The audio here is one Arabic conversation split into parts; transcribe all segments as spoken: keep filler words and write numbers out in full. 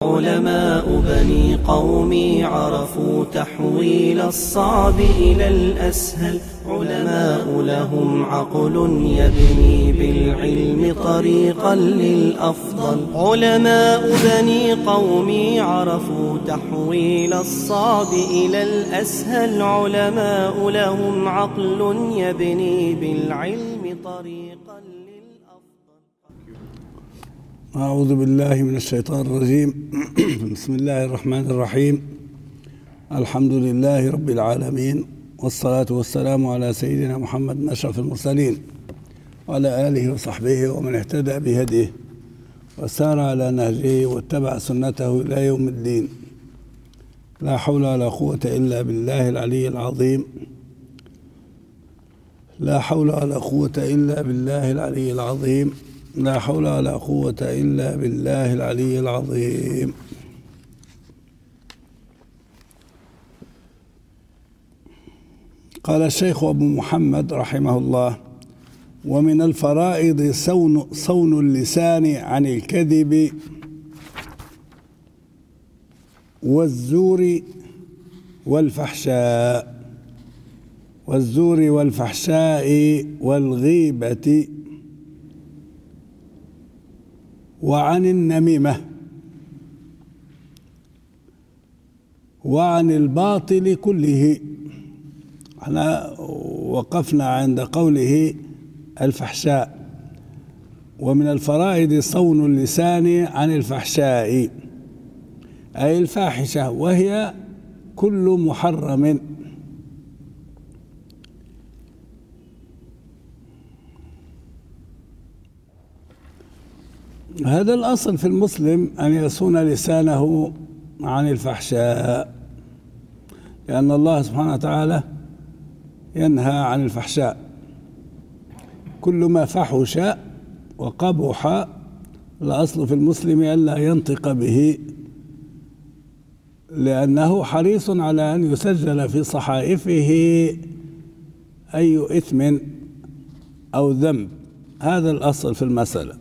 علماء بني قومي عرفوا تحويل الصعب إلى الأسهل. علماء لهم عقل يبني بالعلم طريقا للأفضل. علماء بني قومي عرفوا تحويل الصعب إلى الأسهل. علماء لهم عقل يبني بالعلم طريقا للأفضل. أعوذ بالله من الشيطان الرجيم. بسم الله الرحمن الرحيم. الحمد لله رب العالمين، والصلاة والسلام على سيدنا محمد أشرف المرسلين وعلى آله وصحبه ومن اهتدى بهديه وسار على نهجه واتبع سنته إلى يوم الدين. لا حول ولا قوة إلا بالله العلي العظيم. لا حول ولا قوة إلا بالله العلي العظيم. لا حول ولا قوة إلا بالله العلي العظيم. قال الشيخ أبو محمد رحمه الله: ومن الفرائض صون, صون اللسان عن الكذب والزور والفحشاء والزور والفحشاء والغيبة وعن النميمة وعن الباطل كله. احنا وقفنا عند قوله الفحشاء. ومن الفرائض صون اللسان عن الفحشاء، أي الفاحشة، وهي كل محرم. هذا الأصل في المسلم أن يصون لسانه عن الفحشاء، لأن الله سبحانه وتعالى ينهى عن الفحشاء. كل ما فحش وقبح الأصل في المسلم ألا ينطق به، لأنه حريص على أن يسجل في صحائفه أي إثم أو ذنب. هذا الأصل في المسألة.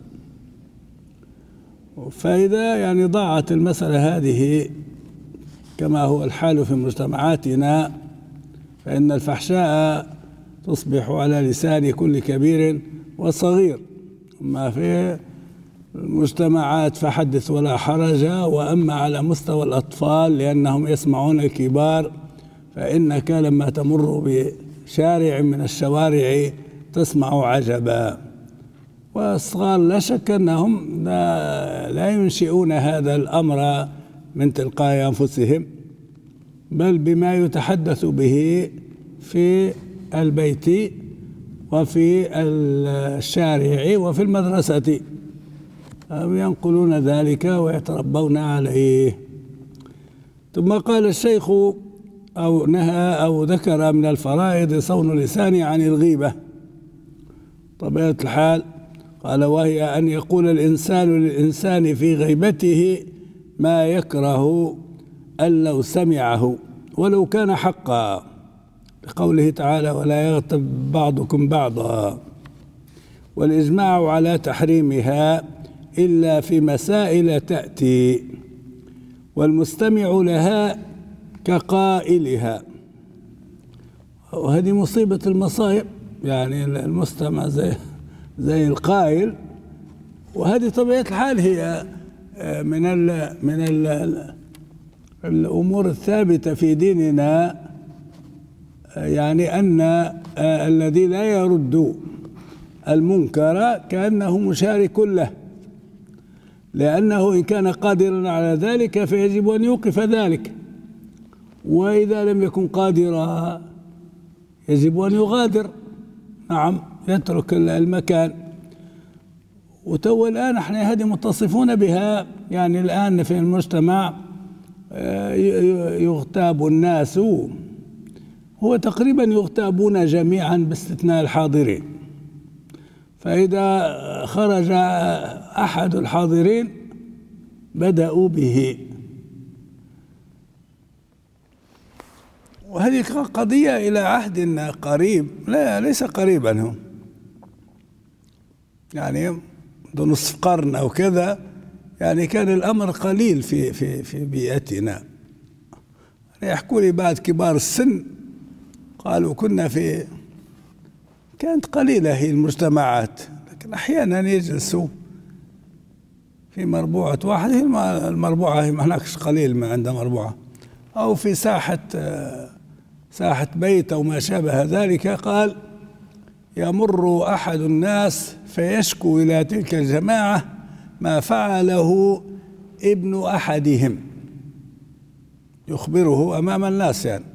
فإذا يعني ضاعت المسألة هذه كما هو الحال في مجتمعاتنا، فإن الفحشاء تصبح على لسان كل كبير وصغير. أما في المجتمعات فحدث ولا حرج، وأما على مستوى الأطفال لأنهم يسمعون الكبار، فإنك لما تمر بشارع من الشوارع تسمع عجبا. والصغار لا شك أنهم لا, لا ينشئون هذا الأمر من تلقاء أنفسهم، بل بما يتحدث به في البيت وفي الشارع وفي المدرسة، ينقلون ذلك ويتربون عليه. ثم قال الشيخ أو نهى أو ذكر من الفرائض صون اللسان عن الغيبة. طبيعة الحال قال: وهي أن يقول الإنسان للإنسان في غيبته ما يكره أن لو سمعه ولو كان حقا، لقوله تعالى: ولا يغتب بعضكم بعضا. والإجماع على تحريمها إلا في مسائل تأتي، والمستمع لها كقائلها. وهذه مصيبة المصائب، يعني المستمع زي زي القائل. وهذه طبيعة الحال هي من ال من ال الأمور الثابتة في ديننا، يعني أن الذي لا يرد المنكر كأنه مشارك له، لأنه إن كان قادرا على ذلك فيجب أن يوقف ذلك، وإذا لم يكن قادرا يجب أن يغادر. نعم، يترك المكان. وتو الآن احنا هذه متصفون بها، يعني الآن في المجتمع يغتاب الناس، هو تقريبا يغتابون جميعا باستثناء الحاضرين. فإذا خرج أحد الحاضرين بدأوا به. وهذه قضية إلى عهد قريب، لا ليس قريبا، هو يعني منذ نصف قرن أو كذا يعني كان الأمر قليل في في في بيئتنا. يحكوا لي بعد كبار السن قالوا كنا في كانت قليلة هي المجتمعات، لكن أحيانا يجلسوا في مربوعة واحد، المربوعة ما هناكش قليل ما عندها مربوعة، أو في ساحة ساحة بيت أو ما شابه ذلك. قال يمر أحد الناس فيشكو إلى تلك الجماعة ما فعله ابن أحدهم، يخبره أمام الناس يعني.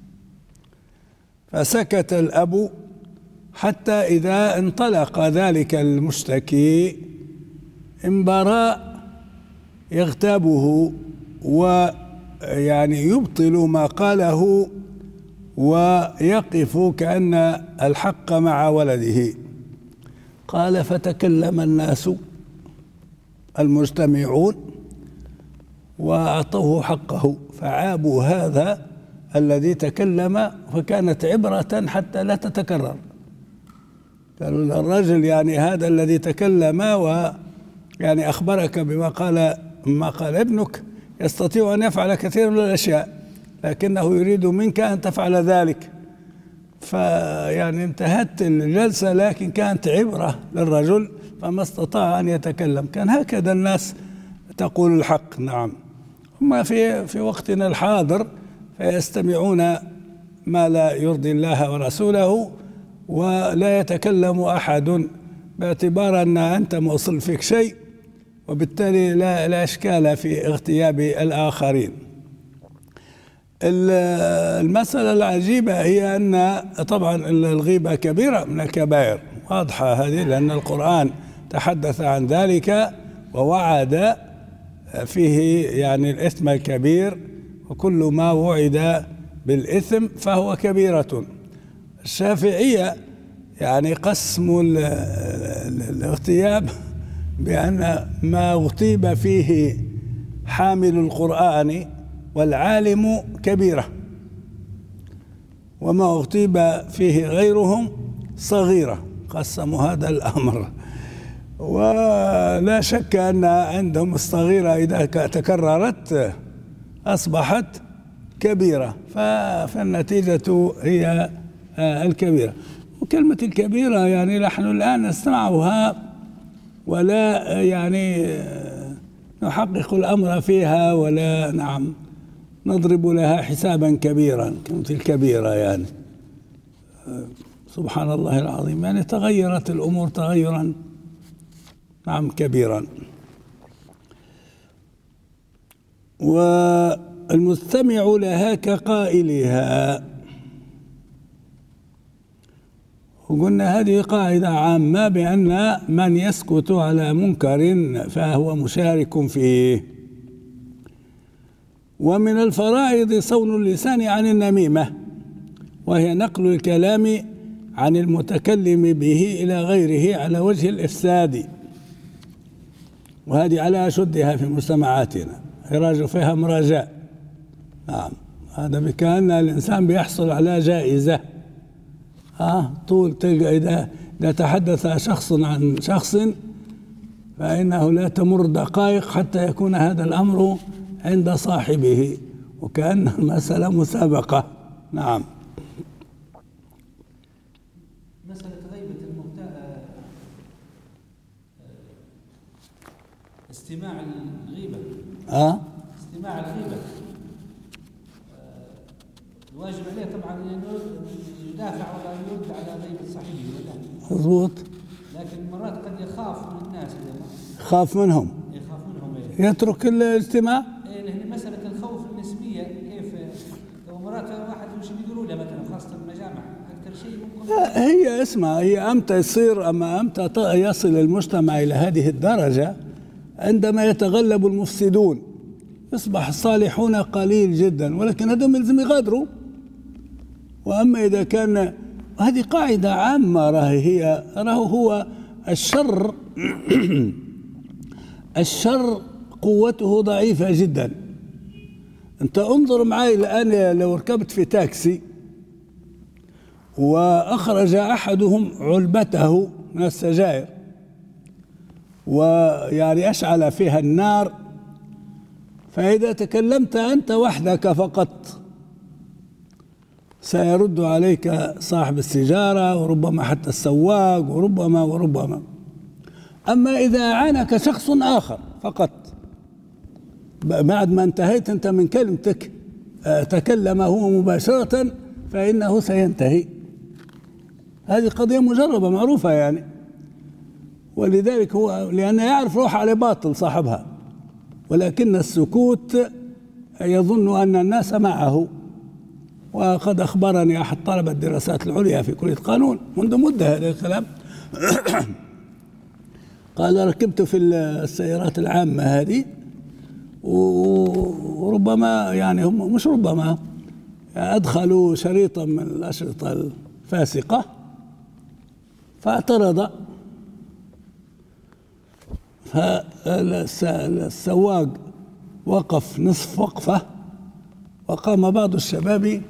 فسكت الأب حتى إذا انطلق ذلك المشتكي انبرى يغتابه ويعني يبطل ما قاله ويقف كأن الحق مع ولده. قال فتكلم الناس المجتمعون وأعطوه حقه، فعابوا هذا الذي تكلم، فكانت عبرة حتى لا تتكرر. قالوا الرجل يعني هذا الذي تكلم ويعني أخبرك بما قال ما قال ابنك يستطيع أن يفعل كثير من الأشياء، لكنه يريد منك أن تفعل ذلك. فيعني انتهت الجلسة، لكن كانت عبرة للرجل فما استطاع أن يتكلم. كان هكذا الناس تقول الحق. نعم. أما في في وقتنا الحاضر فيستمعون ما لا يرضي الله ورسوله، ولا يتكلم أحد باعتبار أن أنت موصل فيك شيء، وبالتالي لا, لا إشكال في اغتياب الآخرين. المسألة العجيبة هي أن طبعا الغيبة كبيرة من الكبائر، واضحة هذه، لأن القرآن تحدث عن ذلك ووعد فيه يعني الإثم الكبير، وكل ما وعد بالإثم فهو كبيرة. الشافعية يعني قسموا الاغتياب بأن ما اغتيب فيه حامل القرآن والعالم كبيرة، وما اغتيب فيه غيرهم صغيرة. قسموا هذا الأمر، ولا شك أن عندهم الصغيرة إذا تكررت أصبحت كبيرة، فالنتيجة هي الكبيرة. وكلمة الكبيرة يعني نحن الآن نسمعها ولا يعني نحقق الأمر فيها، ولا نعم نضرب لها حسابا كبيرا. كلمة الكبيرة يعني سبحان الله العظيم، يعني تغيرت الأمور تغيرا نعم كبيرا. والمستمع لها كقائلها. وقلنا هذه قاعدة عامة بأن من يسكت على منكر فهو مشارك فيه. ومن الفرائض صون اللسان عن النميمة، وهي نقل الكلام عن المتكلم به إلى غيره على وجه الإفساد، وهذه على أشدها في مجتمعاتنا، يراجع فيها مراجاء. نعم، هذا بكأن الإنسان بيحصل على جائزة. آه طول تلقى إذا إذا تحدث شخص عن شخص فإنه لا تمر دقائق حتى يكون هذا الأمر عند صاحبه، وكأن المسألة مسابقة. نعم. مسألة غيبة المبتدأ، استماع الغيبة آه استماع الغيبة الواجب عليه طبعا أن يدافع ولا يرد على غيبة صاحبه. مضبوط. لكن مرات قد يخاف من الناس، يخاف منهم، يخاف منهم إيه؟ يترك الاجتماع. إيه، لأن مسألة الخوف النسبية كيف لو مرات واحد وش بيقولوا له مثلا خاصة المجامع أكثر شيء ممكن. هي اسمع، هي أمتى يصير أما أمتى يصل المجتمع إلى هذه الدرجة عندما يتغلب المفسدون، يصبح الصالحون قليل جدا، ولكن هذول يلزم يغادروا. وأما إذا كان، هذه قاعدة عامة، راهي هي راهو هو الشر الشر قوته ضعيفة جدا. أنت انظر معي الآن، لو ركبت في تاكسي وأخرج أحدهم علبته من السجائر ويعني أشعل فيها النار، فإذا تكلمت أنت وحدك فقط سيرد عليك صاحب السيجارة وربما حتى السواق وربما وربما. أما إذا أعانك شخص آخر فقط بعد ما انتهيت أنت من كلمتك تكلم هو مباشرة فإنه سينتهي. هذه قضية مجربة معروفة يعني، ولذلك هو لأنه يعرف روح على باطل صاحبها، ولكن السكوت يظن أن الناس معه. وقد أخبرني أحد طلبة الدراسات العليا في كلية قانون منذ مدة هذا الكلام قال ركبت في السيارات العامة هذه وربما يعني هم مش ربما أدخلوا شريطا من الأشرطة الفاسقة فاعترض، فالسواق وقف نصف وقفة وقام بعض الشباب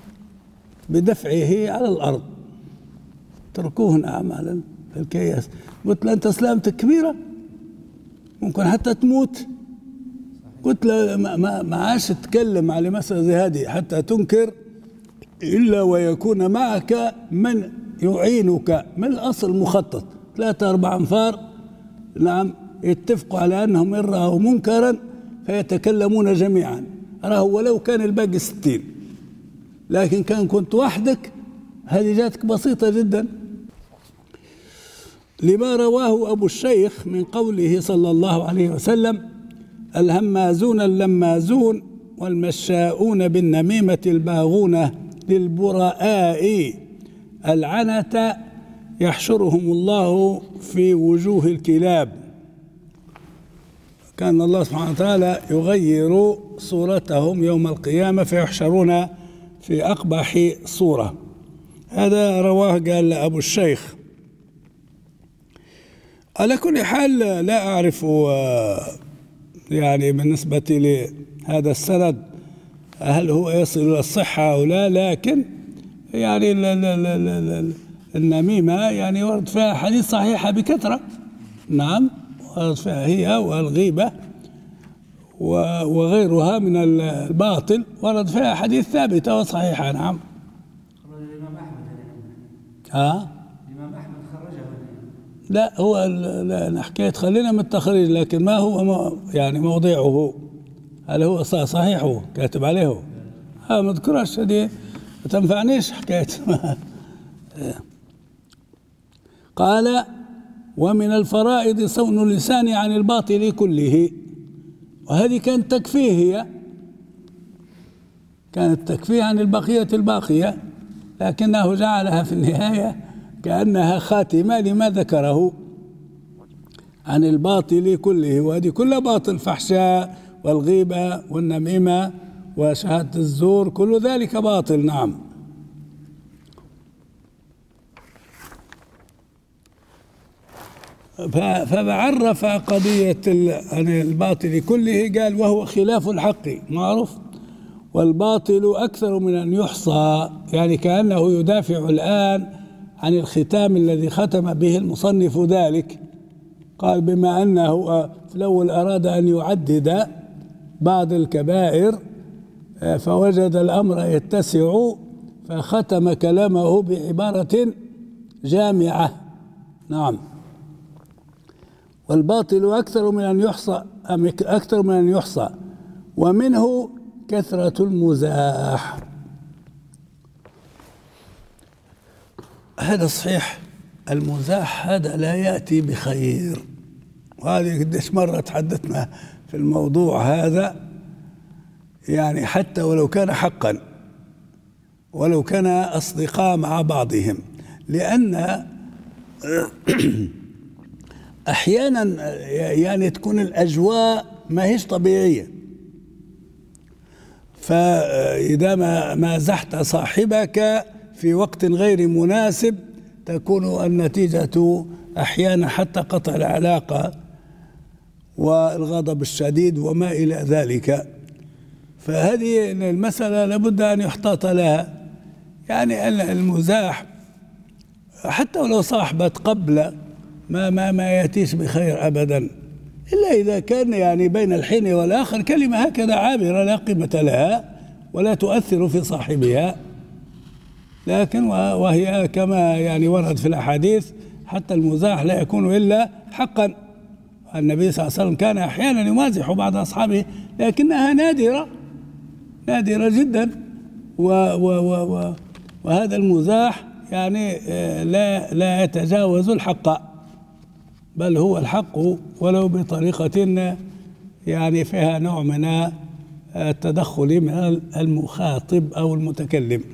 بدفعه على الأرض. تركوه نعم على الكياس. قلت له أنت سلامتك كبيرة ممكن حتى تموت. قلت له ما ما عادش تتكلم على مسألة زي هذه حتى تنكر إلا ويكون معك من يعينك من الأصل مخطط ثلاثة أربع أنفار نعم يتفقوا على أنهم إن رأوا منكرا فيتكلمون جميعا، راه ولو كان الباقي ستين، لكن كان كنت وحدك هذه جاتك بسيطة جدا. لما رواه أبو الشيخ من قوله صلى الله عليه وسلم: الهمازون اللمازون والمشاؤون بالنميمة الباغون للبراء العنة يحشرهم الله في وجوه الكلاب. كان الله سبحانه وتعالى يغير صورتهم يوم القيامة فيحشرون في أقبح صورة. هذا رواه قال أبو الشيخ. على كل حال لا أعرف يعني بالنسبة لهذا السند هل هو يصل إلى الصحة أو لا، لكن يعني النميمة يعني ورد فيها حديث صحيحة بكثرة. نعم ورد فيها هي والغيبة وغيرها من الباطل ورد فيها حديث ثابتة وصحيحة. نعم. الإمام أحمد ها؟ الإمام أحمد خرجه. لا هو لا حكيت خلينا من التخريج، لكن ما هو يعني موضعه، هل هو صحيح هو كاتب عليه؟ ها ما اذكرش هذه ما تنفعنيش حكاية. قال: ومن الفرائض صون اللسان عن الباطل كله. وهذه كانت تكفيه، هي كانت تكفيه عن البقية الباقية، لكنه جعلها في النهاية كأنها خاتمة لما ذكره عن الباطل كله. وهذه كلها باطل، فحشاء والغيبة والنميمة وشهادة الزور كل ذلك باطل. نعم. فعرف قضية عن الباطل كله قال: وهو خلاف الحق معروف، والباطل أكثر من أن يحصى، يعني كأنه يدافع الآن عن الختام الذي ختم به المصنف ذلك. قال: بما أنه في الأول أراد أن يعدد بعض الكبائر فوجد الأمر يتسع فختم كلامه بعبارة جامعة. نعم. والباطل أكثر من أن يحصى أكثر من أن يحصى ومنه كثرة المزاح. هذا صحيح، المزاح هذا لا يأتي بخير، وهذه قديش مرة تحدثنا في الموضوع هذا، يعني حتى ولو كان حقا ولو كان أصدقاء مع بعضهم، لأن أحيانا يعني تكون الأجواء ما هيش طبيعية، فإذا ما مازحت صاحبك في وقت غير مناسب تكون النتيجة أحيانا حتى قطع العلاقة والغضب الشديد وما إلى ذلك. فهذه المسألة لابد أن يحتاط لها، يعني المزاح حتى ولو صاحبت قبل ما ما ما يأتيش بخير أبدا، إلا إذا كان يعني بين الحين والآخر كلمة هكذا عابرة لا قيمة لها ولا تؤثر في صاحبها. لكن وهي كما يعني ورد في الأحاديث حتى المزاح لا يكون إلا حقا. النبي صلى الله عليه وسلم كان أحيانا يمازح بعض أصحابه لكنها نادرة نادرة جدا، و و و و وهذا المزاح يعني لا لا يتجاوز الحق، بل هو الحق ولو بطريقة يعني فيها نوع من التدخل من المخاطب أو المتكلم.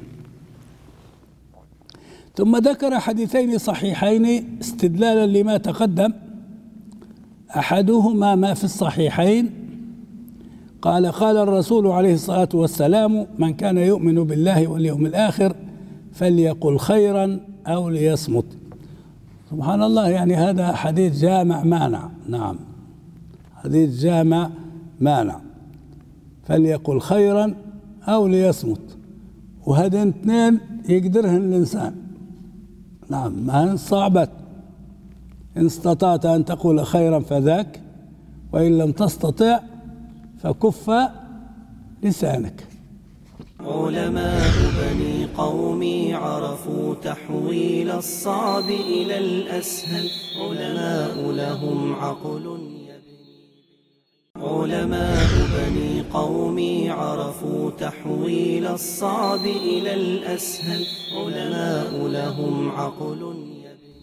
ثم ذكر حديثين صحيحين استدلالا لما تقدم. أحدهما ما في الصحيحين قال قال الرسول عليه الصلاة والسلام: من كان يؤمن بالله واليوم الآخر فليقل خيرا أو ليصمت. سبحان الله، يعني هذا حديث جامع مانع. نعم، حديث جامع مانع، فليقل خيرا أو ليصمت، وهذين اثنين يقدرهن الإنسان. نعم، ما صعبت. إن استطعت أن تقول خيرا فذاك، وإن لم تستطع فكف لسانك. علماء بني قومي عرفوا تحويل الصعب إلى الأسهل، علماء لهم عقل يبني. علماء بني قومي عرفوا تحويل الصعب إلى الأسهل، علماء لهم عقل يبني.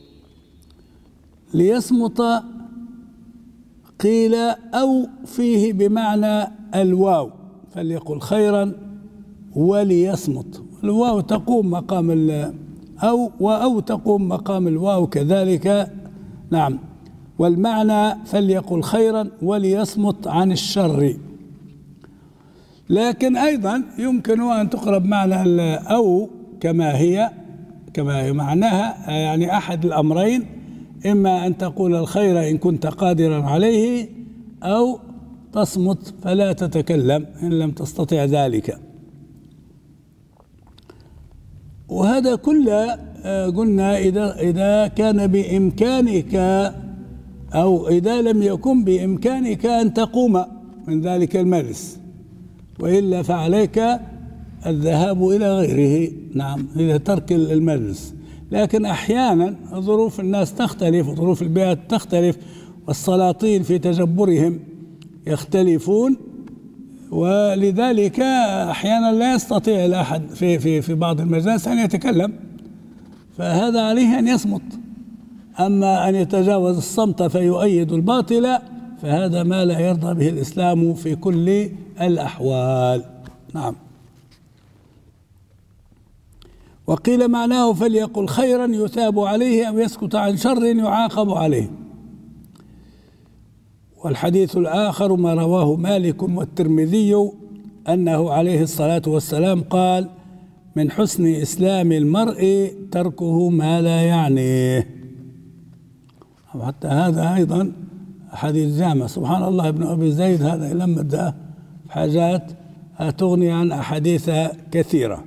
ليصمت قيل أو فيه بمعنى الواو، فليقل خيرا وليصمت. الواو تقوم مقام ال أو وأو تقوم مقام الواو كذلك. نعم، والمعنى فليقل خيرا وليصمت عن الشر. لكن أيضا يمكن أن تقرب معنى أو كما هي كما هي معناها، يعني أحد الأمرين، إما أن تقول الخير إن كنت قادرا عليه، أو تصمت فلا تتكلم إن لم تستطع ذلك. وهذا كله قلنا إذا إذا كان بإمكانك، أو إذا لم يكن بإمكانك أن تقوم من ذلك المجلس، وإلا فعليك الذهاب إلى غيره. نعم، إلى ترك المجلس. لكن أحيانا ظروف الناس تختلف، وظروف البيئة تختلف، والسلاطين في تجبرهم يختلفون، ولذلك أحيانا لا يستطيع الأحد في في في بعض المجالس أن يتكلم، فهذا عليه أن يصمت. أما أن يتجاوز الصمت فيؤيد الباطل فهذا ما لا يرضى به الإسلام في كل الأحوال. نعم. وقيل معناه فليقل خيرا يثاب عليه أو يسكت عن شر يعاقب عليه. والحديث الآخر ما رواه مالك والترمذي أنه عليه الصلاة والسلام قال: من حسن إسلام المرء تركه ما لا يعنيه. وحتى هذا أيضا حديث جامع. سبحان الله، ابن أبي زيد هذا لما ادى حاجات تغني عن أحاديث كثيرة.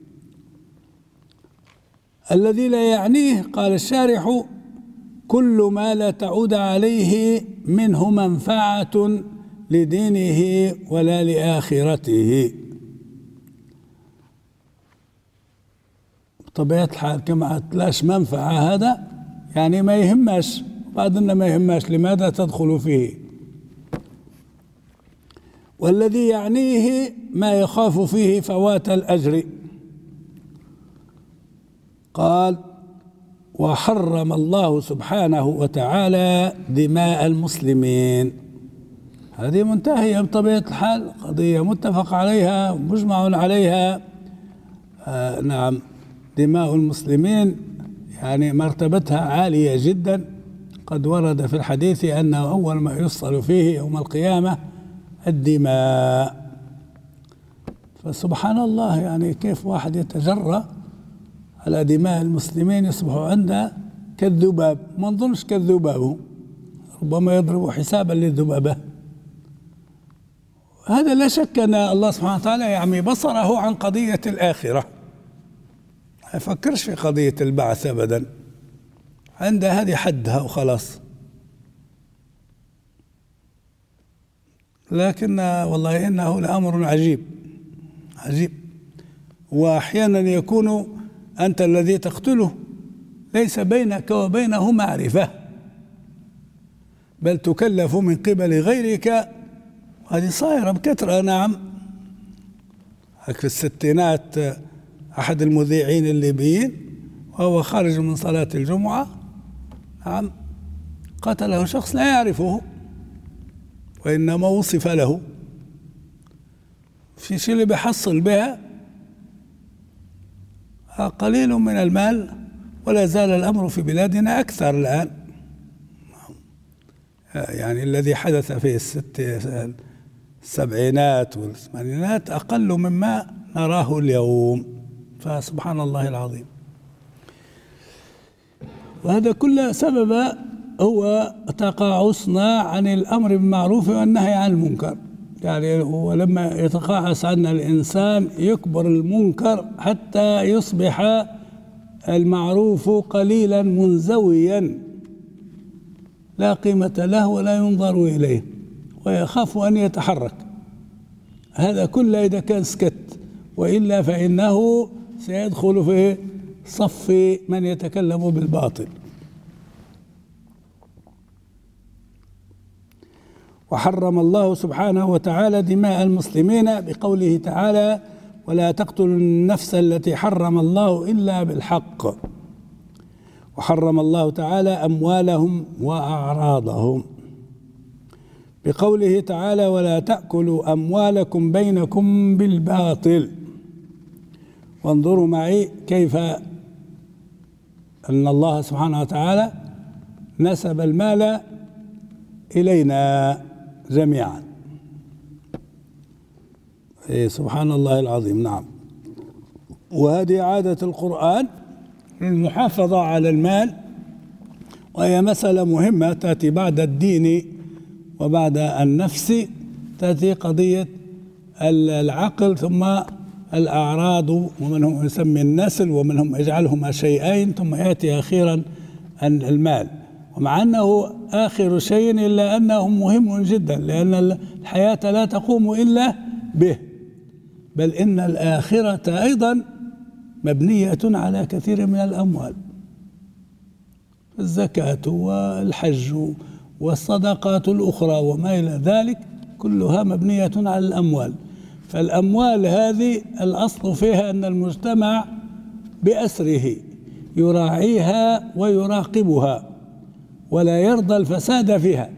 الذي لا يعنيه قال الشارح: كل ما لا تعود عليه منه منفعة لدينه ولا لآخرته. بطبيعة الحال كما تلاش منفعة هذا يعني ما يهمش، بعضنا ما يهمش لماذا تدخل فيه. والذي يعنيه ما يخاف فيه فوات الأجر. قال: وحرم الله سبحانه وتعالى دماء المسلمين. هذه منتهية بطبيعة الحال، قضية متفق عليها ومجمع عليها. آه نعم، دماء المسلمين يعني مرتبتها عالية جدا. قد ورد في الحديث أنه أول ما يفصل فيه يوم القيامة الدماء. فسبحان الله، يعني كيف واحد يتجرأ على دماء المسلمين يصبح عنده كالذباب. ما نظنش كالذباب، ربما يضرب حسابا للذبابة. هذا لا شك أن الله سبحانه وتعالى يعمي بصره عن قضية الآخرة، ما يفكرش في قضية البعث أبدا. عند هذه حدها وخلاص. لكن والله إنه لأمر عجيب عجيب. وأحيانا يكون أنت الذي تقتله ليس بينك وبينه معرفة، بل تكلف من قبل غيرك. هذه صايرة بكثرة. نعم، في الستينات أحد المذيعين الليبيين وهو خارج من صلاة الجمعة، نعم، قتله شخص لا يعرفه وإنما وصف له في شيء اللي بيحصل بها قليل من المال. ولا زال الأمر في بلادنا أكثر الآن، يعني الذي حدث في الست السبعينات والثمانينات أقل مما نراه اليوم. فسبحان الله العظيم. وهذا كله سبب هو تقاعسنا عن الأمر بالمعروف والنهي عن المنكر. يعني هو لما يتقاعس عنا الإنسان يكبر المنكر حتى يصبح المعروف قليلا منزويا لا قيمة له ولا ينظر إليه ويخاف أن يتحرك. هذا كله إذا كان سكت، وإلا فإنه سيدخل في صف من يتكلم بالباطل. وحرم الله سبحانه وتعالى دماء المسلمين بقوله تعالى: ولا تقتلوا النفس التي حرم الله إلا بالحق. وحرم الله تعالى أموالهم وأعراضهم بقوله تعالى: ولا تأكلوا أموالكم بينكم بالباطل. وانظروا معي كيف أن الله سبحانه وتعالى نسب المال إلينا جميعا. إيه سبحان الله العظيم. نعم، وهذه عادة القرآن للمحافظة على المال، وهي مسألة مهمة تأتي بعد الدين وبعد النفس، تأتي قضية العقل ثم الأعراض، ومنهم يسمي النسل ومنهم يجعلهما شيئين، ثم يأتي أخيرا المال. ومع أنه آخر شيء إلا أنه مهم جدا، لأن الحياة لا تقوم إلا به، بل إن الآخرة أيضا مبنية على كثير من الأموال. الزكاة والحج والصدقات الأخرى وما إلى ذلك كلها مبنية على الأموال. فالأموال هذه الأصل فيها أن المجتمع بأسره يراعيها ويراقبها ولا يرضى الفساد فيها.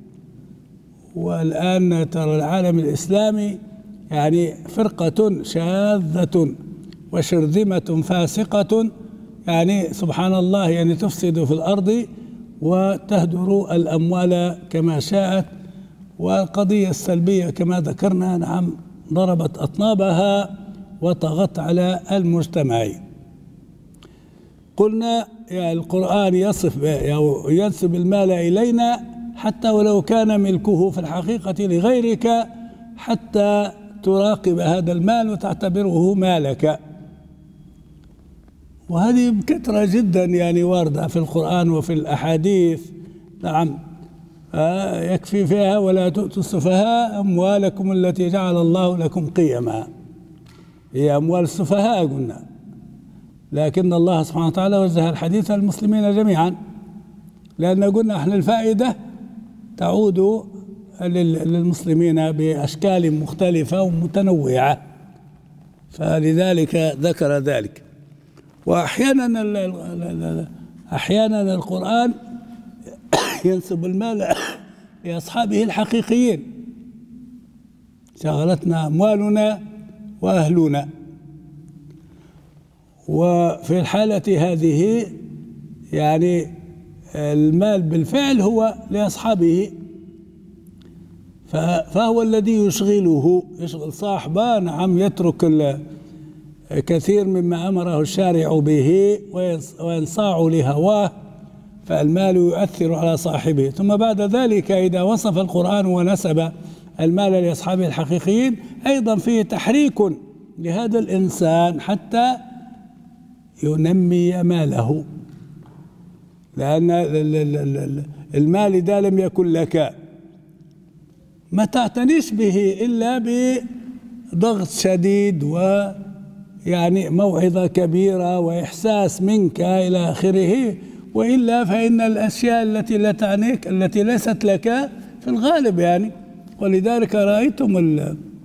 والآن ترى العالم الإسلامي يعني فرقة شاذة وشرذمة فاسقة، يعني سبحان الله، يعني تفسد في الأرض وتهدر الأموال كما شاءت. والقضية السلبية كما ذكرنا نعم ضربت أطنابها وطغت على المجتمع. قلنا يعني القرآن يصف ينسب المال إلينا حتى ولو كان ملكه في الحقيقة لغيرك، حتى تراقب هذا المال وتعتبره مالك. وهذه بكثرة جدا يعني واردة في القرآن وفي الأحاديث. نعم، آه يكفي فيها: ولا تؤتوا السفهاء أموالكم التي جعل الله لكم قيما. هي أموال السفهاء قلنا، لكن الله سبحانه وتعالى وجه الحديث للمسلمين جميعا، لأن قلنا احنا الفائدة تعود للمسلمين بأشكال مختلفة ومتنوعة، فلذلك ذكر ذلك. وأحيانا أحيانا القرآن ينسب المال لأصحابه الحقيقيين: شغلتنا أموالنا وأهلنا. وفي الحالة هذه يعني المال بالفعل هو لأصحابه، فهو الذي يشغله، يشغل صاحبه. نعم، يترك كثير مما أمره الشارع به وينصاع لهواه، فالمال يؤثر على صاحبه. ثم بعد ذلك إذا وصف القرآن ونسب المال لأصحابه الحقيقيين أيضا فيه تحريك لهذا الإنسان حتى ينمي ماله، لأن المال إذا لم يكن لك ما تعتنيش به إلا بضغط شديد ويعني موعظة كبيرة وإحساس منك إلى آخره، وإلا فإن الأشياء التي لا تعنيك التي ليست لك في الغالب يعني. ولذلك رأيتم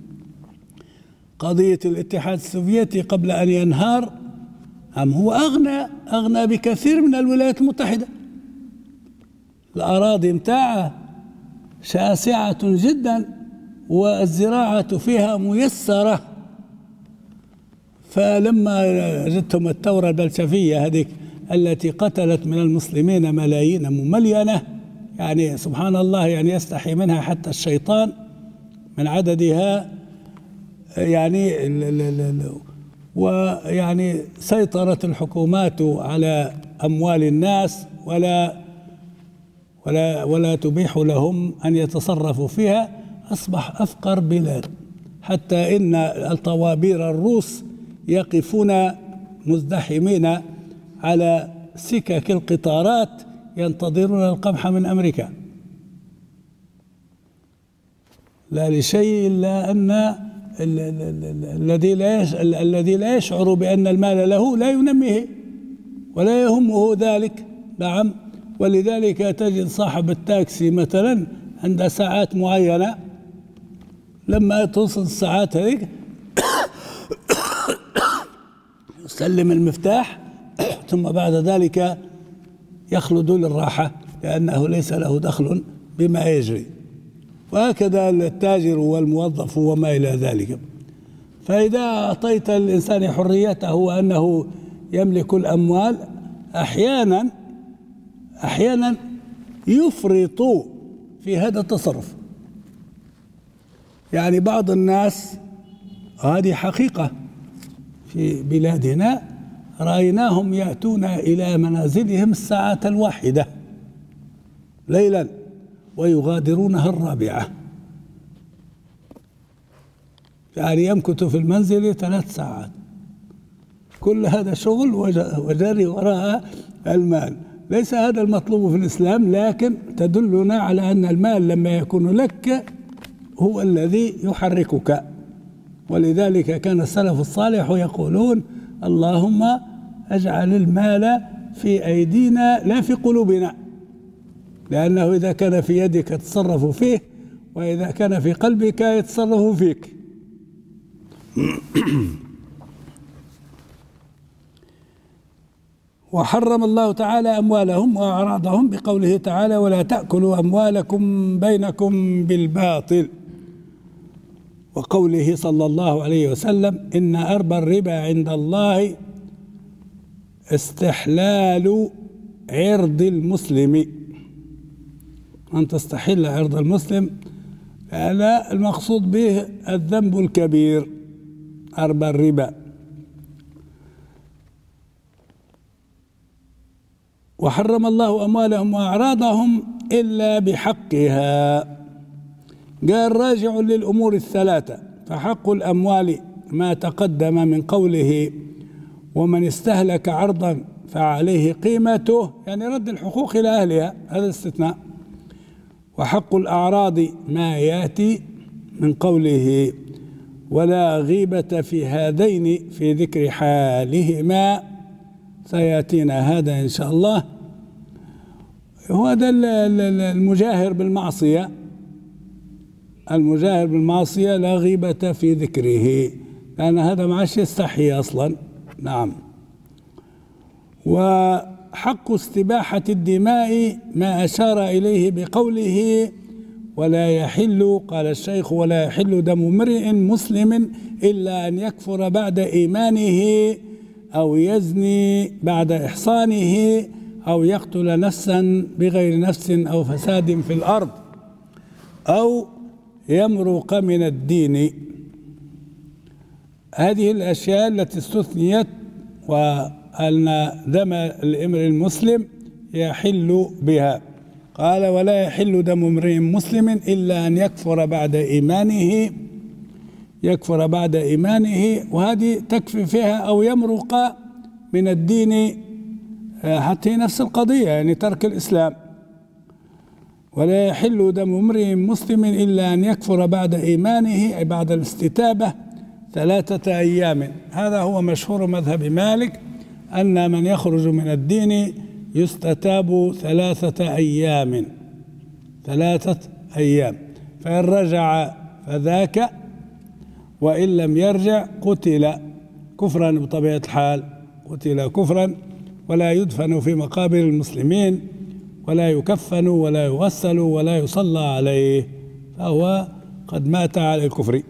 قضية الاتحاد السوفيتي قبل أن ينهار، أم هو أغنى أغنى بكثير من الولايات المتحدة. الأراضي متاعه شاسعة جدا والزراعة فيها ميسرة. فلما جدتهم الثورة البلشفية هذيك التي قتلت من المسلمين ملايين مملينة، يعني سبحان الله، يعني يستحي منها حتى الشيطان من عددها، يعني ويعني سيطرت الحكومات على أموال الناس ولا ولا ولا تبيح لهم أن يتصرفوا فيها. أصبح أفقر بلاد، حتى إن الطوابير الروس يقفون مزدحمين على سكك القطارات ينتظرون القمح من أمريكا، لا لشيء إلا أن الذي لا الذي لا يشعر بأن المال له لا ينميه ولا يهمه ذلك. نعم. ولذلك تجد صاحب التاكسي مثلا عند ساعات معينة، لما توصل الساعات هذيك يسلم المفتاح ثم بعد ذلك يخلد للراحة لأنه ليس له دخل بما يجري. وهكذا التاجر والموظف وما إلى ذلك. فإذا أعطيت الإنسان حريته وأنه يملك الأموال، أحيانا أحيانا يفرط في هذا التصرف. يعني بعض الناس، هذه حقيقة في بلادنا، رأيناهم يأتون إلى منازلهم الساعة الواحدة ليلا ويغادرونها الرابعة، يعني يمكث في المنزل ثلاث ساعات. كل هذا شغل وجري وراء المال. ليس هذا المطلوب في الإسلام، لكن تدلنا على أن المال لما يكون لك هو الذي يحركك. ولذلك كان السلف الصالح يقولون: اللهم اجعل المال في أيدينا لا في قلوبنا، لأنه إذا كان في يدك تتصرف فيه، وإذا كان في قلبك يتصرف فيك. وحرم الله تعالى أموالهم وأعراضهم بقوله تعالى: ولا تأكلوا أموالكم بينكم بالباطل، وقوله صلى الله عليه وسلم: إن أربى الربا عند الله استحلال عرض المسلم، أن تستحل عرض المسلم. لا، المقصود به الذنب الكبير، أربى الربا. وحرم الله أموالهم وأعراضهم إلا بحقها. قال: راجع للأمور الثلاثة، فحق الأموال ما تقدم من قوله: ومن استهلك عرضا فعليه قيمته، يعني رد الحقوق إلى أهلها، هذا الاستثناء. وحق الأعراض ما يأتي من قوله: ولا غيبة في هذين في ذكر حالهما، سيأتينا هذا إن شاء الله. هو ده المجاهر بالمعصية، المجاهر بالمعصية لا غيبة في ذكره، لأن هذا ما عادش يستحي أصلا. نعم. وحق استباحة الدماء ما أشار إليه بقوله: ولا يحل، قال الشيخ: ولا يحل دم امرئ مسلم إلا أن يكفر بعد إيمانه، أو يزني بعد إحصانه، أو يقتل نفسا بغير نفس أو فساد في الأرض، أو يمرق من الدين. هذه الأشياء التي استثنيت، وأن دم الامرئ المسلم يحل بها. قال: ولا يحل دم امرئ مسلم إلا أن يكفر بعد إيمانه، يكفر بعد إيمانه، وهذه تكفي فيها أو يمرق من الدين حتى نفس القضية، يعني ترك الإسلام. ولا يحل دم امرئ مسلم إلا أن يكفر بعد إيمانه أي بعد الاستتابة ثلاثة أيام. هذا هو مشهور مذهب مالك، أن من يخرج من الدين يستتاب ثلاثة أيام ثلاثة أيام فإن رجع فذاك، وإن لم يرجع قتل كفرا بطبيعة الحال، قتل كفرا، ولا يدفن في مقابر المسلمين، ولا يكفن ولا يغسل ولا يصلى عليه، فهو قد مات على الكفر.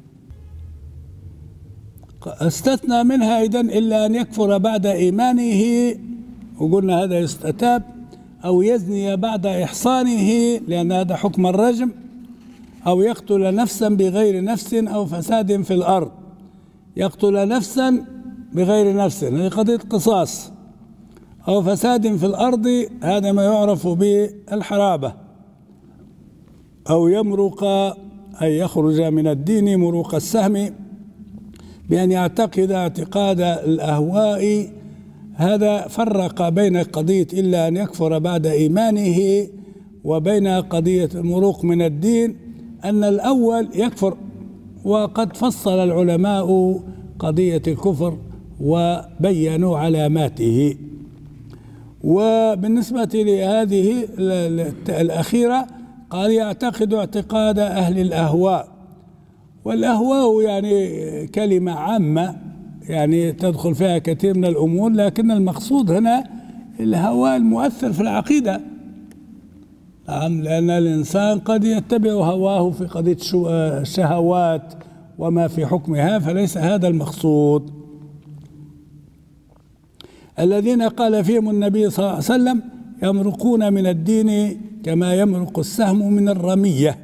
استثنى منها أيضا إلا أن يكفر بعد إيمانه، وقلنا هذا يستتاب، أو يزني بعد إحصانه لأن هذا حكم الرجم، أو يقتل نفسا بغير نفس أو فساد في الأرض. يقتل نفسا بغير نفس هذه قضية قصاص، أو فساد في الأرض هذا ما يعرف بالحرابة، أو يمرق أي يخرج من الدين مروق السهم بأن يعتقد اعتقاد الأهواء. هذا فرق بين قضية إلا أن يكفر بعد إيمانه وبين قضية المروق من الدين، أن الأول يكفر، وقد فصل العلماء قضية الكفر وبينوا علاماته. وبالنسبة لهذه الأخيرة قال يعتقد اعتقاد أهل الأهواء، والأهواء يعني كلمة عامة يعني تدخل فيها كثير من الأمور، لكن المقصود هنا الهوى المؤثر في العقيدة. نعم، لأن الإنسان قد يتبع هواه في قضية الشهوات وما في حكمها، فليس هذا المقصود. الذين قال فيهم النبي صلى الله عليه وسلم يمرقون من الدين كما يمرق السهم من الرمية.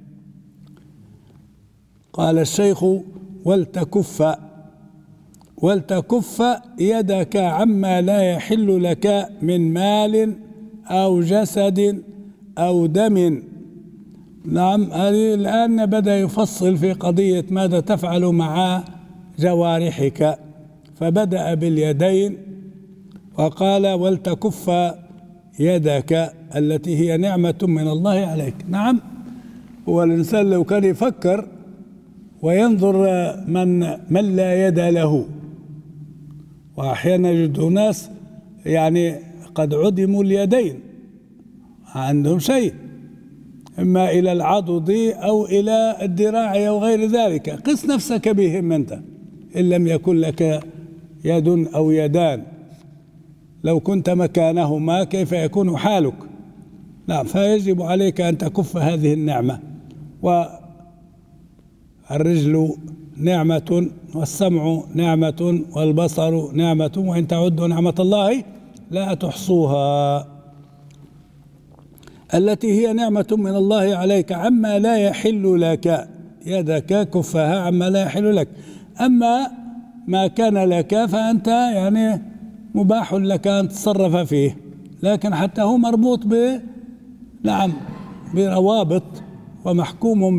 قال الشيخ ولتكف ولتكف يدك عما لا يحل لك من مال أو جسد أو دم. نعم، هذه الآن بدأ يفصل في قضية ماذا تفعل مع جوارحك، فبدأ باليدين وقال ولتكف يدك التي هي نعمة من الله عليك. نعم، هو الإنسان لو كان يفكر وينظر من من لا يد له، وأحيانا يجد ناس يعني قد عدموا اليدين، عندهم شيء إما إلى العضد أو إلى الذراع أو غير ذلك، قس نفسك بهم أنت إن لم يكن لك يد أو يدان، لو كنت مكانهما كيف يكون حالك؟ نعم، فيجب عليك أن تكف هذه النعمة. والرجل نعمة، والسمع نعمة، والبصر نعمة، وإن تعدوا نعمة الله لا تحصوها، التي هي نعمة من الله عليك عما لا يحل لك. يدك كفها عما لا يحل لك، أما ما كان لك فأنت يعني مباح لك أن تتصرف فيه، لكن حتى هو مربوط ب نعم بروابط ومحكوم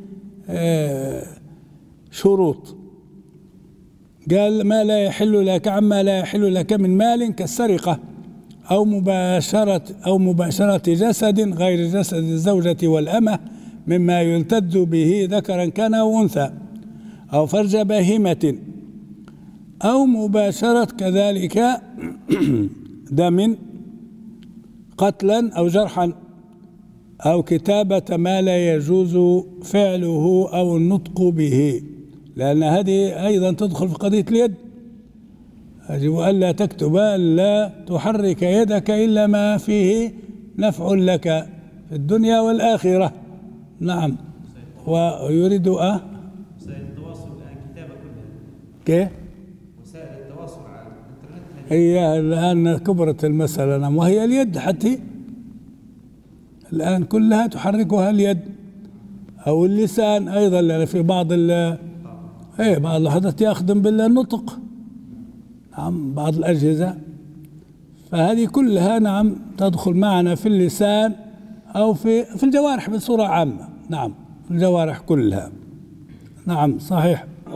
بشروط. قال ما لا يحل لك عما لا يحل لك من مال كالسرقة أو مباشرة أو مباشرة جسد غير جسد الزوجة والأمة مما يلتذ به ذكرا كان أو أنثى، أو فرج بهيمة، أو مباشرة كذلك دم قتلا أو جرحا، أو كتابة ما لا يجوز فعله أو النطق به، لأن هذه أيضا تدخل في قضية اليد. يجب ألا تكتب لا تحرك يدك إلا ما فيه نفع لك في الدنيا والآخرة. نعم، ويريد أه وسائل التواصل الآن كتابة كلها. كيف؟ وسائل التواصل على الإنترنت هي الآن كبرت المسألة. نعم، وهي اليد حتى الآن كلها تحركها اليد أو اللسان أيضا، لأن في بعض ال إيه بعض اللحظات يخدم بالنطق. نعم، بعض الأجهزة، فهذه كلها نعم تدخل معنا في اللسان أو في في الجوارح بصورة عامة. نعم، في الجوارح كلها. نعم صحيح.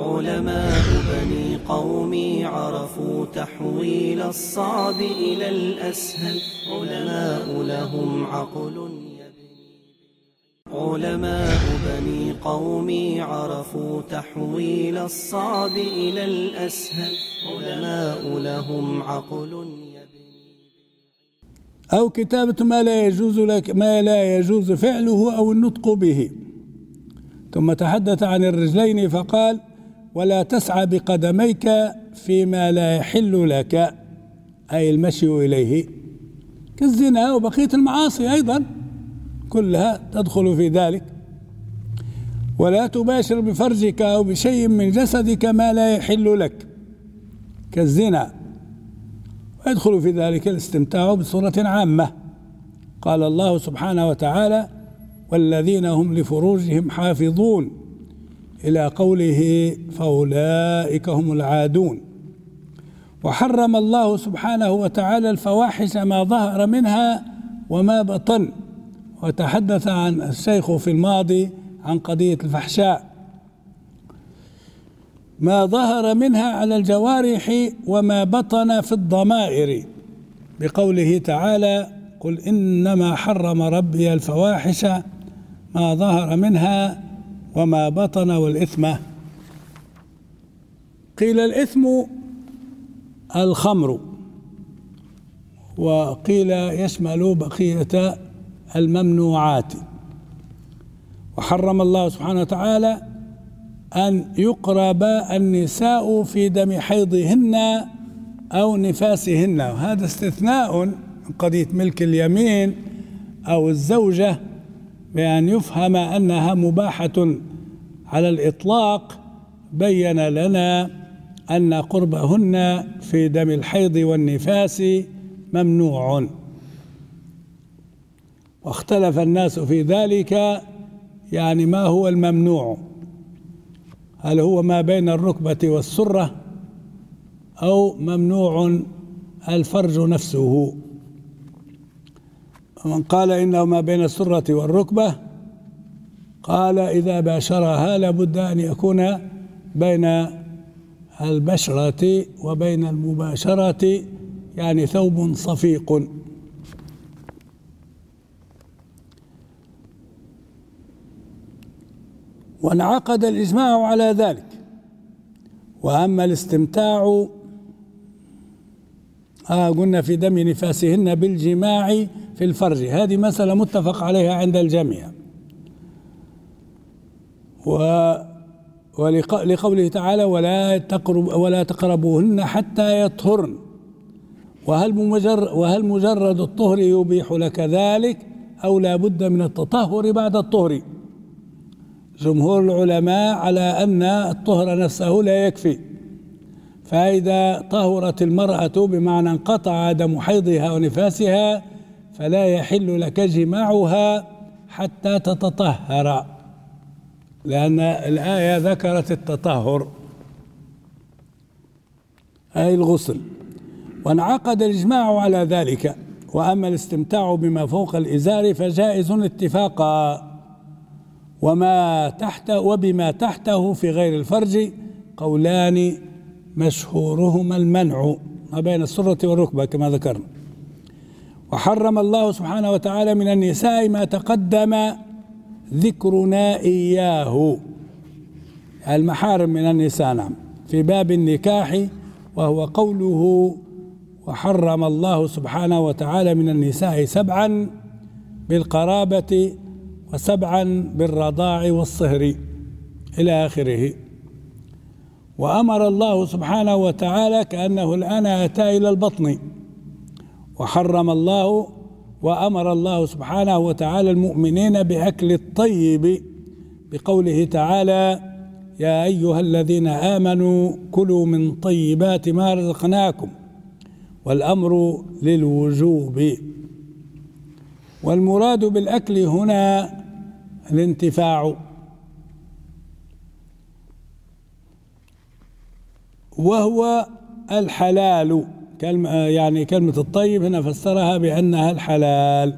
علماء بني قومي عرفوا تحويل الصعب إلى الأسهل. علماء لهم عقل يبني. علماء بني قومي عرفوا تحويل الصعب إلى الأسهل. علماء لهم عقل يبني. أو كتابة ما لا يجوز لك ما لا يجوز فعله أو النطق به. ثم تحدث عن الرجلين فقال: ولا تسعى بقدميك فيما لا يحل لك، أي المشي إليه، كالزنا وبقية المعاصي أيضا كلها تدخل في ذلك. ولا تباشر بفرجك أو بشيء من جسدك ما لا يحل لك، كالزنا، ويدخل في ذلك الاستمتاع بصورة عامة. قال الله سبحانه وتعالى: والذين هم لفروجهم حافظون، إلى قوله: فأولئك هم العادون. وحرم الله سبحانه وتعالى الفواحش ما ظهر منها وما بطن، وتحدث عن الشيخ في الماضي عن قضية الفحشاء، ما ظهر منها على الجوارح وما بطن في الضمائر، بقوله تعالى: قل إنما حرم ربي الفواحش ما ظهر منها وما بطن والإثم. قيل الإثم الخمر، وقيل يشمل بقية الممنوعات. وحرم الله سبحانه وتعالى أن يقرب النساء في دم حيضهن أو نفاسهن، وهذا استثناء من قضية ملك اليمين أو الزوجة، بأن يفهم أنها مباحة على الإطلاق. بين لنا أن قربهن في دم الحيض والنفاس ممنوع. واختلف الناس في ذلك، يعني ما هو الممنوع؟ هل هو ما بين الركبة والسرة، أو ممنوع الفرج نفسه؟ ومن قال إنه ما بين السرة والركبة قال إذا باشرها لابد أن يكون بين البشرة وبين المباشرة يعني ثوب صفيق. وانعقد الإجماع على ذلك. وأما الاستمتاع آه قلنا في دم نفاسهن بالجماع في الفرج، هذه مسألة متفق عليها عند الجميع. و ولقوله تعالى: ولا تقرب ولا تقربوهن حتى يطهرن. وهل مجرد وهل مجرد الطهر يبيح لك ذلك، أو لا بد من التطهر بعد الطهر؟ جمهور العلماء على أن الطهر نفسه لا يكفي، فإذا طهرت المرأة بمعنى انقطع دم حيضها ونفاسها فلا يحل لك جماعها حتى تتطهر، لأن الآية ذكرت التطهر أي الغسل. وانعقد الإجماع على ذلك. وأما الاستمتاع بما فوق الإزار فجائز اتفاقا، وما تحته وبما تحته في غير الفرج قولان مشهورهما المنع ما بين السرة والركبة كما ذكرنا. وحرم الله سبحانه وتعالى من النساء ما تقدم ذكرنا إياه، المحارم من النساء، نعم، في باب النكاح، وهو قوله: وحرم الله سبحانه وتعالى من النساء سبعا بالقرابة وسبعا بالرضاع والصهر إلى آخره. وأمر الله سبحانه وتعالى كأنه الآن أتى إلى البطن. وحرم الله وأمر الله سبحانه وتعالى المؤمنين بأكل الطيب بقوله تعالى: يا أيها الذين آمنوا كلوا من طيبات ما رزقناكم، والأمر للوجوب. والمراد بالأكل هنا الانتفاع، وهو الحلال. كلمة يعني كلمة الطيب هنا فسرها بأنها الحلال.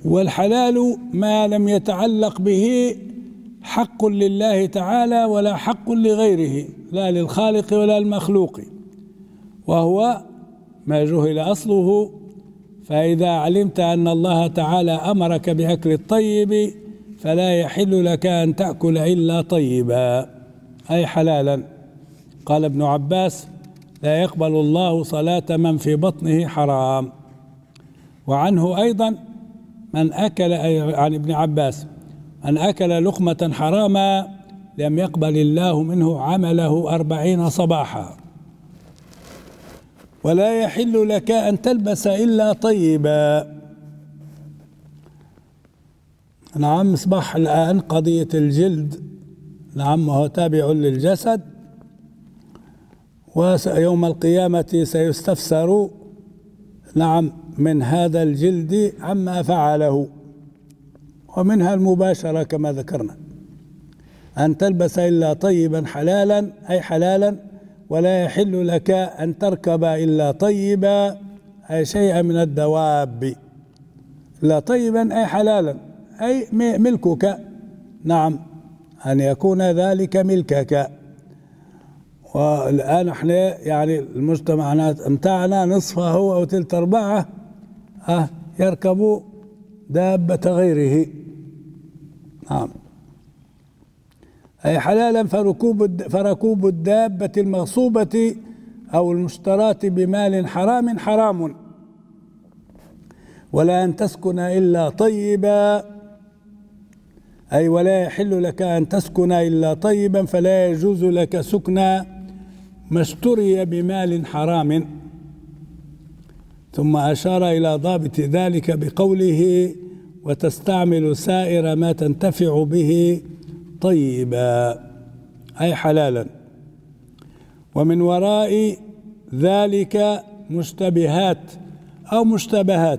والحلال ما لم يتعلق به حق لله تعالى ولا حق لغيره، لا للخالق ولا المخلوق، وهو ما جهل أصله. فإذا علمت أن الله تعالى أمرك بأكل الطيب فلا يحل لك أن تأكل إلا طيبا، أي حلالا. قال ابن عباس: لا يقبل الله صلاة من في بطنه حرام. وعنه أيضا من أكل، عن ابن عباس: من أكل لقمة حراما لم يقبل الله منه عمله أربعين صباحا. ولا يحل لك أن تلبس إلا طيبا. نعم، مصباح الآن قضية الجلد، نعم، وهو تابع للجسد، ويوم القيامة سيستفسر نعم من هذا الجلد عما فعله، ومنها المباشرة كما ذكرنا. أن تلبس إلا طيبا حلالا أي حلالا، ولا يحل لك أن تركب إلا طيبا أي شيئا من الدواب. إلا طيبا أي حلالا أي ملكك، نعم، أن يكون ذلك ملكك. والآن احنا يعني المجتمع متاعنا نصفه أو تلت أربعة أه يركب دابة غيره، نعم، أي حلالا. فركوب فركوب الدابة المغصوبة أو المشتراة بمال حرام حرام. ولا أن تسكن إلا طيبا أي ولا يحل لك أن تسكن إلا طيبا، فلا يجوز لك سكن ما اشتري بمال حرام. ثم أشار إلى ضابط ذلك بقوله: وتستعمل سائر ما تنتفع به طيبا أي حلالا. ومن وراء ذلك مشتبهات أو مشتبهات،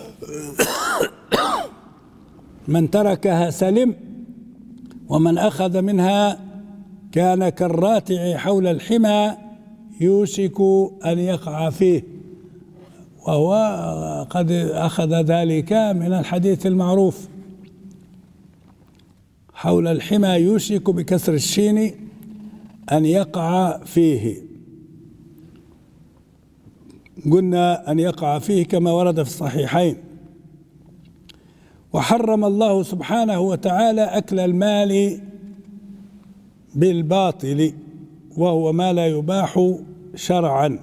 من تركها سلم، ومن أخذ منها كان كالراتع حول الحمى يوشك أن يقع فيه، وهو قد أخذ ذلك من الحديث المعروف: حول الحمى يوشك بكسر الشين أن يقع فيه. قلنا أن يقع فيه كما ورد في الصحيحين. وحرم الله سبحانه وتعالى أكل المال بالباطل، وهو ما لا يباح شرعا.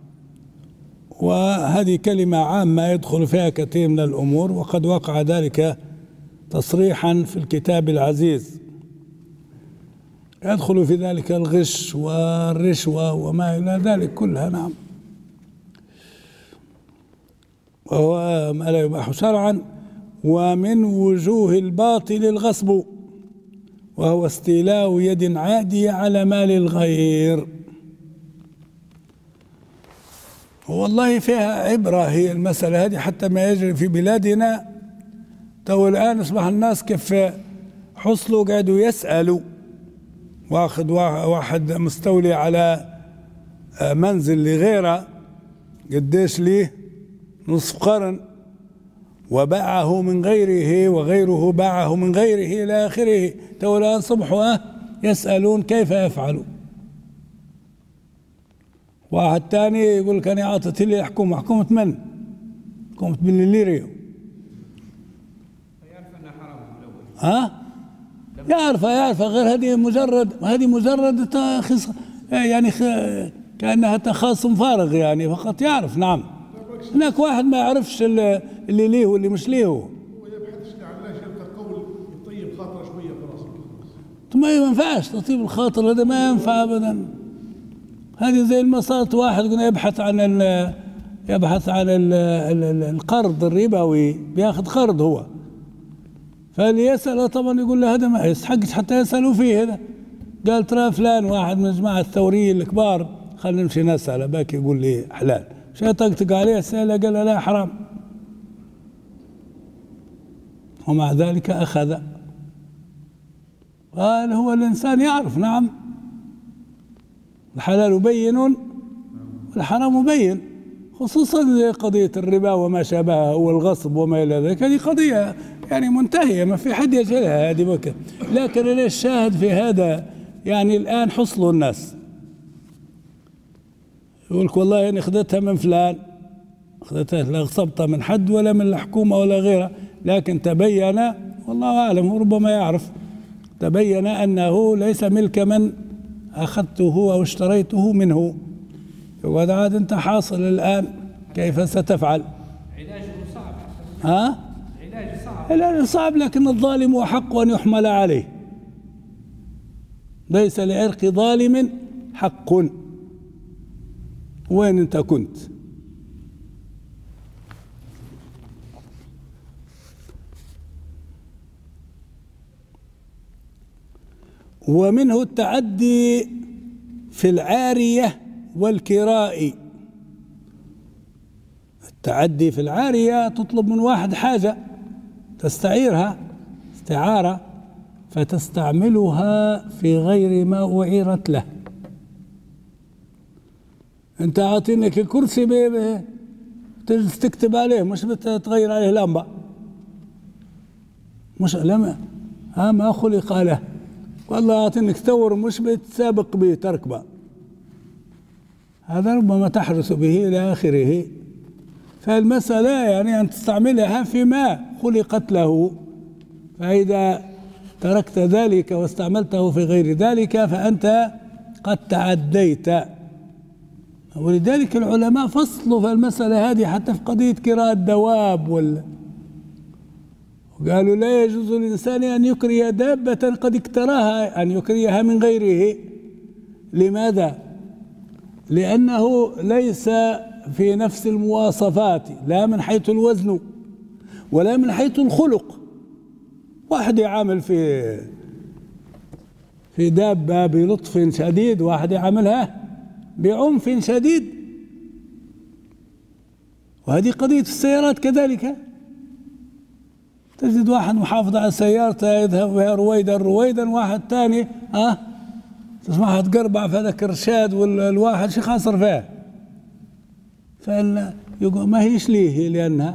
وهذه كلمة عامة يدخل فيها كثير من الأمور، وقد وقع ذلك تصريحا في الكتاب العزيز. يدخل في ذلك الغش والرشوة وما إلى ذلك كلها، نعم، وهو ما لا يباح شرعا. ومن وجوه الباطل الغصب، وهو استيلاء يد عادية على مال الغير. والله فيها عبرة هي المسألة هذه، حتى ما يجري في بلادنا. تو الآن أصبح الناس كيف حصلوا قاعدوا يسألوا، واخذ واحد مستولي على منزل لغيره قديش ليه نصف قرن، وباعه من غيره وغيره باعه من غيره إلى آخره. تو الآن صبحوا يسألون كيف يفعلوا. واحد تاني يقول كان أعطت لي حكومة. حكومة من؟ حكومة بالليريو. يعرف أنها حرام من الأول. ها؟ يعرف يعرف غير هذه مجرد هذه مجرد تخص يعني كأنها تخاصم فارغ يعني فقط يعرف. نعم. هناك واحد ما يعرفش اللي ليه واللي مش ليه. هو يبحث عن يلقى قول يطيب خاطره شويه خلاص. ثم ما ينفعش تطيب الخاطر، هذا ما ينفع ابدا. هذه زي المصارت، واحد قلنا يبحث عن ال يبحث عن ال ال القرض الربوي، بياخذ قرض هو، فاللي يسأله طبعا يقول له هذا ما يستحقش حتى يسألوا فيه. هذا قال ترى فلان واحد من الجماعة الثوريين الكبار، خلينا نمشي نسأله باك يقول لي حلال. شيء طقطق عليه سأله قال له لا حرام، ومع ذلك أخذ. قال هو الإنسان يعرف. نعم، الحلال بين والحرام بين، خصوصا زي قضية الربا وما شابهها والغصب وما إلى ذلك، هذه قضية يعني منتهية ما في حد يجهلها هذه بك. لكن الشاهد في هذا يعني الآن حصلوا الناس يقولك والله أنا أخذتها من فلان، أخذتها لا غصبتها من حد ولا من الحكومة ولا غيرها، لكن تبين والله أعلم وربما يعرف تبين أنه ليس ملك من أخذته أو اشتريته منه. وهذا عاد أنت حاصل الآن كيف ستفعل؟ علاجه صعب. ها؟ العلاج صعب. العلاج صعب، لكن الظالم أحق أن يحمل عليه. ليس لعرق ظالم حق. وين أنت كنت؟ ومنه التعدي في العارية والكراء. التعدي في العارية تطلب من واحد حاجة تستعيرها استعارة فتستعملها في غير ما أعيرت له. انت عاطينك كرسي تجلس تكتب عليه، مش بتغير عليه لمبة، مش لما ها ما خلق له. والله عاطينك ثور مش بتسابق به تركبه، هذا ربما تحرس به إلى آخره. فالمسألة يعني أن تستعملها فيما خلقت له، فإذا تركت ذلك واستعملته في غير ذلك فأنت قد تعديت. ولذلك العلماء فصلوا في المسألة هذه حتى في قضية كراء الدواب وال... وقالوا لا يجوز للإنسان أن يكري دابة قد اكتراها أن يكريها من غيره. لماذا؟ لأنه ليس في نفس المواصفات، لا من حيث الوزن ولا من حيث الخلق. واحد يعامل في في دابة بلطف شديد، واحد يعاملها بعنف شديد. وهذه قضية السيارات كذلك، تجد واحد محافظ على سيارته يذهب بها رويدا رويدا، واحد ثاني ها أه تسمعها تقربع في هذاك الرشاد والواحد شي خاسر فيها. فيقول ما هيش ليه لأنها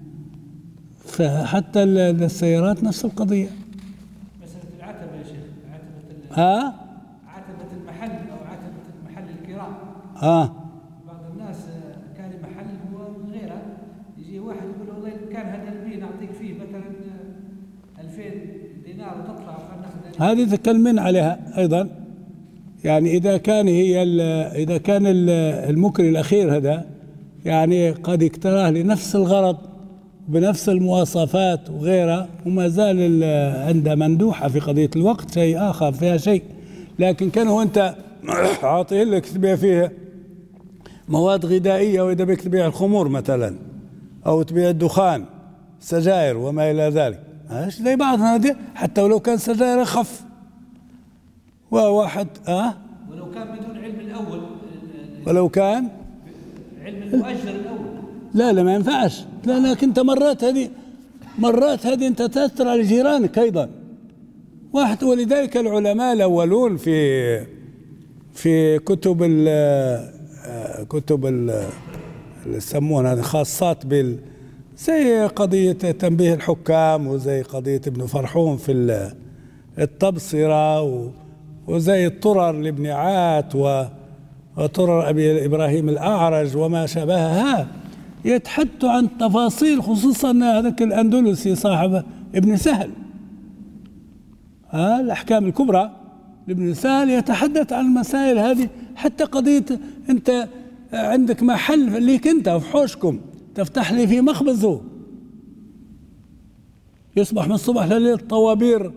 فحتى السيارات نفس القضية. مسألة العتبة يا شيخ، عتبة ها عتبة المحل أو عتبة محل الكراء. ها بعض الناس كان محل هو من غيره، يجي واحد يقول والله كان هذا البيت نعطيك فيه مثلا ألفين دينار وتطلع وخلنا هذه تكلمين عليها أيضا. يعني إذا كان هي إذا كان المكري الأخير هذا يعني قد اكتراه لنفس الغرض بنفس المواصفات وغيرها، وما زال عند مندوحة في قضية الوقت شيء آخر فيها شيء. لكن كان هو أنت عاطيه لك تبيع فيها مواد غذائية، وإذا بك تبيع الخمور مثلا أو تبيع الدخان سجائر وما إلى ذلك، ايش زي بعض هذه حتى ولو كان سجائر أخف. وواحد اه ولو كان بدون علم الأول، ولو كان علم المؤجر الأول لا لا ما ينفعش. لا لكن انت مرات هذه مرات هذه انت تأثر على جيرانك ايضا واحد. ولذلك العلماء الاولون في في كتب ال كتب ال اللي يسمونها الخاصات بال زي قضية تنبيه الحكام، وزي قضية ابن فرحون في التبصرة، وزي الطرر لابن عات وطرر أبي إبراهيم الأعرج وما شابهها، يتحدث عن تفاصيل. خصوصا هذاك الأندلسي صاحب ابن سهل ها الأحكام الكبرى لابن سهل يتحدث عن المسائل هذه. حتى قضية أنت عندك محل ليك أنت في حوشكم تفتح لي في مخبزه، يصبح من الصبح لليل الطوابير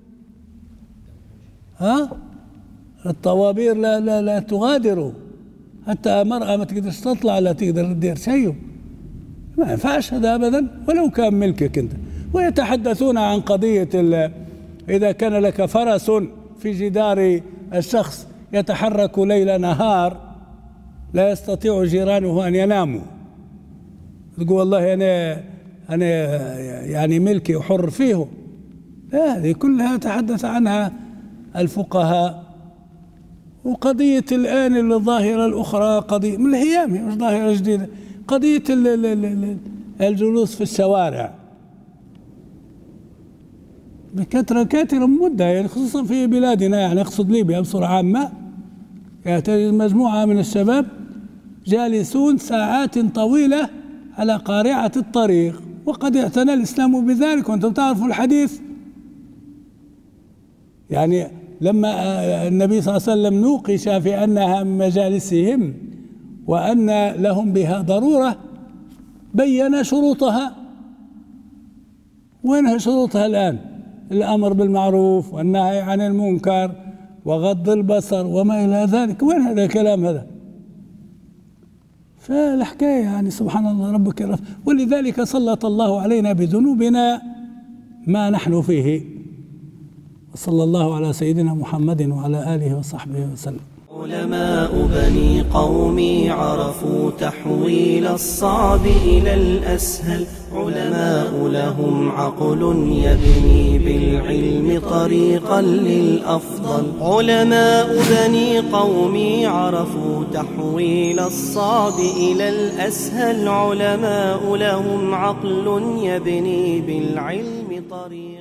ها الطوابير لا لا لا تغادروا، حتى مرأة ما تقدرش تطلع لا تقدر تدير شيء. ما ينفعش هذا أبدا ولو كان ملكك أنت. ويتحدثون عن قضية إذا كان لك فرس في جدار الشخص يتحرك ليل نهار لا يستطيع جيرانه أن يناموا، تقول والله أنا أنا يعني ملكي وحر فيه. لا هذه كلها تحدث عنها الفقهاء. وقضية الآن الظاهرة الأخرى قضية من الهيام، مش ظاهرة جديدة، قضية الجلوس في الشوارع بكثرة كثيرة مدة، يعني خصوصا في بلادنا، يعني أقصد ليبيا بصورة عامة، يعني تجد مجموعة من الشباب جالسون ساعات طويلة على قارعة الطريق، وقد اعتنى الإسلام بذلك. وأنتم تعرفوا الحديث، يعني لما النبي صلى الله عليه وسلم نوقش في أنها من مجالسهم وأن لهم بها ضرورة بين شروطها. وينها شروطها الآن؟ الأمر بالمعروف والنهي عن المنكر وغض البصر وما إلى ذلك. وين هذا الكلام هذا؟ فالحكاية يعني سبحان الله ربك الرف. ولذلك سلط الله علينا بذنوبنا ما نحن فيه. وصلى الله على سيدنا محمد وعلى آله وصحبه وسلم. علماء بني قومي عرفوا تحويل الصعب إلى الأسهل، علماء لهم عقل يبني بالعلم طريقا للأفضل. علماء بني قومي عرفوا تحويل الصعب إلى الأسهل، علماء لهم عقل يبني بالعلم طريقا